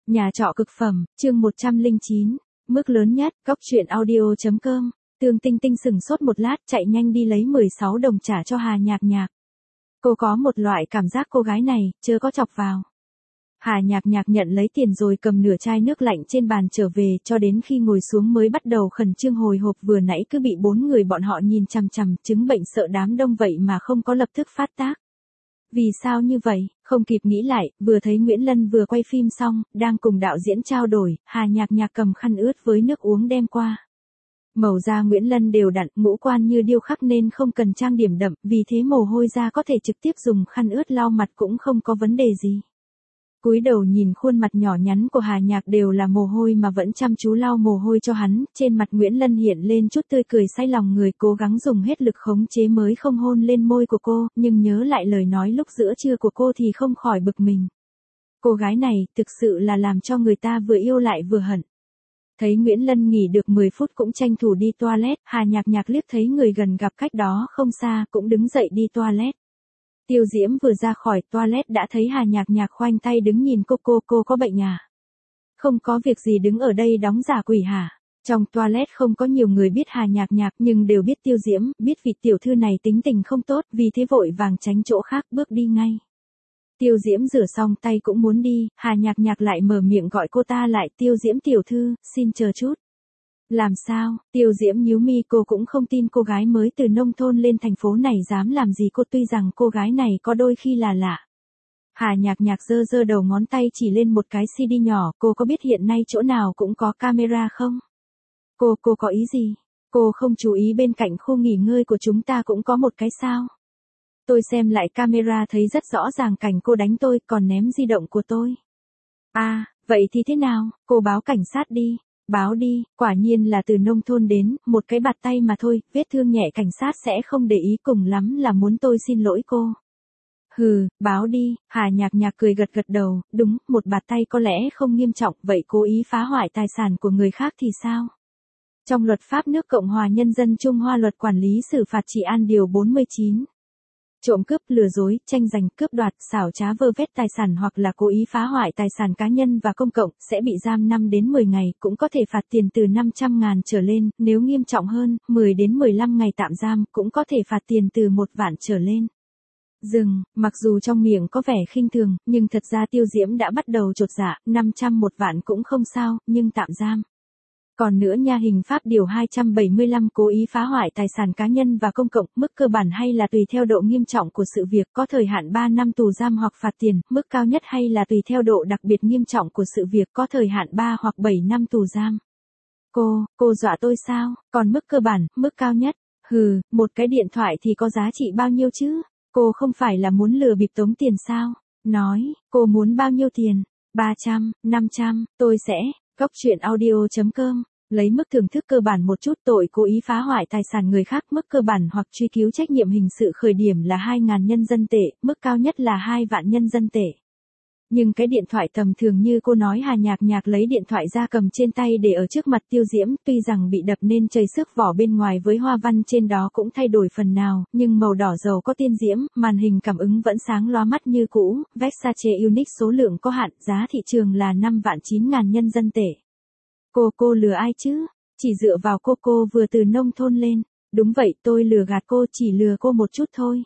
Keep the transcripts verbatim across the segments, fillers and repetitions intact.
Nhà trọ cực phẩm, chương một trăm lẻ chín, mức lớn nhất, góc truyện audio chấm com. Tương Tinh Tinh sừng sốt một lát, chạy nhanh đi lấy mười sáu đồng trả cho Hà Nhạc Nhạc. Cô có một loại cảm giác cô gái này, chớ có chọc vào. Hà Nhạc Nhạc nhận lấy tiền rồi cầm nửa chai nước lạnh trên bàn trở về, cho đến khi ngồi xuống mới bắt đầu khẩn trương hồi hộp, vừa nãy cứ bị bốn người bọn họ nhìn chằm chằm, chứng bệnh sợ đám đông vậy mà không có lập tức phát tác. Vì sao như vậy, không kịp nghĩ lại, vừa thấy Nguyễn Lân vừa quay phim xong, đang cùng đạo diễn trao đổi, Hà Nhạc Nhạc cầm khăn ướt với nước uống đem qua. Màu da Nguyễn Lân đều đặn, ngũ quan như điêu khắc nên không cần trang điểm đậm, vì thế mồ hôi da có thể trực tiếp dùng khăn ướt lau mặt cũng không có vấn đề gì. Cúi đầu nhìn khuôn mặt nhỏ nhắn của Hà Nhạc đều là mồ hôi mà vẫn chăm chú lau mồ hôi cho hắn, trên mặt Nguyễn Lân hiện lên chút tươi cười say lòng người, cố gắng dùng hết lực khống chế mới không hôn lên môi của cô, nhưng nhớ lại lời nói lúc giữa trưa của cô thì không khỏi bực mình. Cô gái này, thực sự là làm cho người ta vừa yêu lại vừa hận. Thấy Nguyễn Lân nghỉ được mười phút cũng tranh thủ đi toilet, Hà Nhạc Nhạc liếc thấy người gần gặp cách đó không xa, cũng đứng dậy đi toilet. Tiêu Diễm vừa ra khỏi toilet đã thấy Hà Nhạc Nhạc khoanh tay đứng nhìn cô, cô, cô có bệnh à? Không có việc gì đứng ở đây đóng giả quỷ hả? Trong toilet không có nhiều người biết Hà Nhạc Nhạc nhưng đều biết Tiêu Diễm, biết vị tiểu thư này tính tình không tốt, vì thế vội vàng tránh chỗ khác bước đi ngay. Tiêu Diễm rửa xong tay cũng muốn đi, Hà Nhạc Nhạc lại mở miệng gọi cô ta lại, Tiêu Diễm tiểu thư, xin chờ chút. Làm sao, Tiêu Diễm nhíu mi, cô cũng không tin cô gái mới từ nông thôn lên thành phố này dám làm gì cô, tuy rằng cô gái này có đôi khi là lạ. Hà Nhạc Nhạc giơ giơ đầu ngón tay chỉ lên một cái xê đê nhỏ, cô có biết hiện nay chỗ nào cũng có camera không? Cô, cô có ý gì? Cô không chú ý bên cạnh khu nghỉ ngơi của chúng ta cũng có một cái sao? Tôi xem lại camera thấy rất rõ ràng cảnh cô đánh tôi còn ném di động của tôi. À, vậy thì thế nào, cô báo cảnh sát đi. Báo đi, quả nhiên là từ nông thôn đến, một cái bạt tay mà thôi, vết thương nhẹ cảnh sát sẽ không để ý, cùng lắm là muốn tôi xin lỗi cô. Hừ, báo đi, Hà Nhạc Nhạc cười gật gật đầu, đúng, một bạt tay có lẽ không nghiêm trọng, vậy cố ý phá hoại tài sản của người khác thì sao? Trong luật pháp nước Cộng hòa Nhân dân Trung Hoa, luật quản lý xử phạt trị an điều bốn mươi chín. Trộm cướp, lừa dối, tranh giành, cướp đoạt, xảo trá vơ vét tài sản hoặc là cố ý phá hoại tài sản cá nhân và công cộng, sẽ bị giam năm đến mười ngày, cũng có thể phạt tiền từ năm trăm ngàn trở lên, nếu nghiêm trọng hơn, mười đến mười lăm ngày tạm giam, cũng có thể phạt tiền từ một vạn trở lên. Dừng, mặc dù trong miệng có vẻ khinh thường, nhưng thật ra Tiêu Diễm đã bắt đầu chột dạ, năm trăm một vạn cũng không sao, nhưng tạm giam. Còn nữa nha, hình pháp điều hai trăm bảy mươi lăm cố ý phá hoại tài sản cá nhân và công cộng, mức cơ bản hay là tùy theo độ nghiêm trọng của sự việc, có thời hạn ba năm tù giam hoặc phạt tiền, mức cao nhất hay là tùy theo độ đặc biệt nghiêm trọng của sự việc, có thời hạn ba hoặc bảy năm tù giam. Cô, cô dọa tôi sao? Còn mức cơ bản, mức cao nhất? Hừ, một cái điện thoại thì có giá trị bao nhiêu chứ? Cô không phải là muốn lừa bịp tống tiền sao? Nói, cô muốn bao nhiêu tiền? ba trăm, năm trăm, tôi sẽ, góc truyện audio chấm com. Lấy mức thưởng thức cơ bản một chút, tội cố ý phá hoại tài sản người khác, mức cơ bản hoặc truy cứu trách nhiệm hình sự khởi điểm là hai nghìn nhân dân tệ, mức cao nhất là hai vạn nhân dân tệ. Nhưng cái điện thoại tầm thường như cô nói, Hà Nhạc Nhạc lấy điện thoại ra cầm trên tay để ở trước mặt Tiêu Diễm, tuy rằng bị đập nên chảy xước vỏ bên ngoài với hoa văn trên đó cũng thay đổi phần nào, nhưng màu đỏ dầu có tiên diễm, màn hình cảm ứng vẫn sáng loa mắt như cũ, Versace Unique số lượng có hạn, giá thị trường là năm vạn chín ngàn nhân dân tệ. Cô, cô lừa ai chứ? Chỉ dựa vào cô, cô vừa từ nông thôn lên. Đúng vậy, tôi lừa gạt cô, chỉ lừa cô một chút thôi.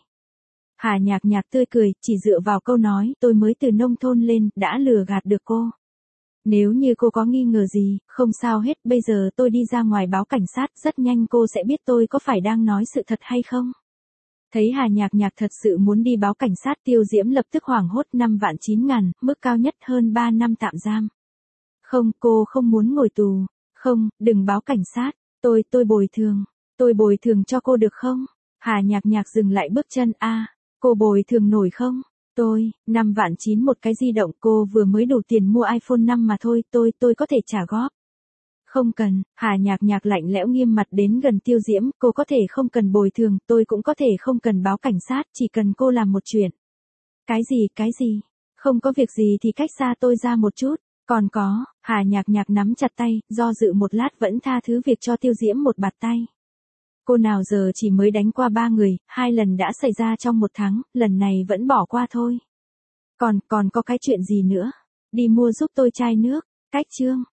Hà Nhạc Nhạc tươi cười, chỉ dựa vào câu nói, tôi mới từ nông thôn lên, đã lừa gạt được cô. Nếu như cô có nghi ngờ gì, không sao hết, bây giờ tôi đi ra ngoài báo cảnh sát, rất nhanh cô sẽ biết tôi có phải đang nói sự thật hay không. Thấy Hà Nhạc Nhạc thật sự muốn đi báo cảnh sát, Tiêu Diễm lập tức hoảng hốt, năm vạn chín ngàn, mức cao nhất hơn ba năm tạm giam. Không, cô không muốn ngồi tù. Không, đừng báo cảnh sát. Tôi, tôi bồi thường. Tôi bồi thường cho cô được không? Hà Nhạc Nhạc dừng lại bước chân, a, à, cô bồi thường nổi không? Tôi, năm vạn chín một cái di động, cô vừa mới đủ tiền mua iPhone năm mà thôi, tôi, tôi có thể trả góp. Không cần, Hà Nhạc Nhạc lạnh lẽo nghiêm mặt đến gần Tiêu Diễm, cô có thể không cần bồi thường, tôi cũng có thể không cần báo cảnh sát, chỉ cần cô làm một chuyện. Cái gì, cái gì? Không có việc gì thì cách xa tôi ra một chút. Còn có, Hà Nhạc Nhạc nắm chặt tay, do dự một lát vẫn tha thứ việc cho Tiêu Diễm một bạt tay. Cô nào giờ chỉ mới đánh qua ba người, hai lần đã xảy ra trong một tháng, lần này vẫn bỏ qua thôi. Còn, còn có cái chuyện gì nữa? Đi mua giúp tôi chai nước. Cách chương.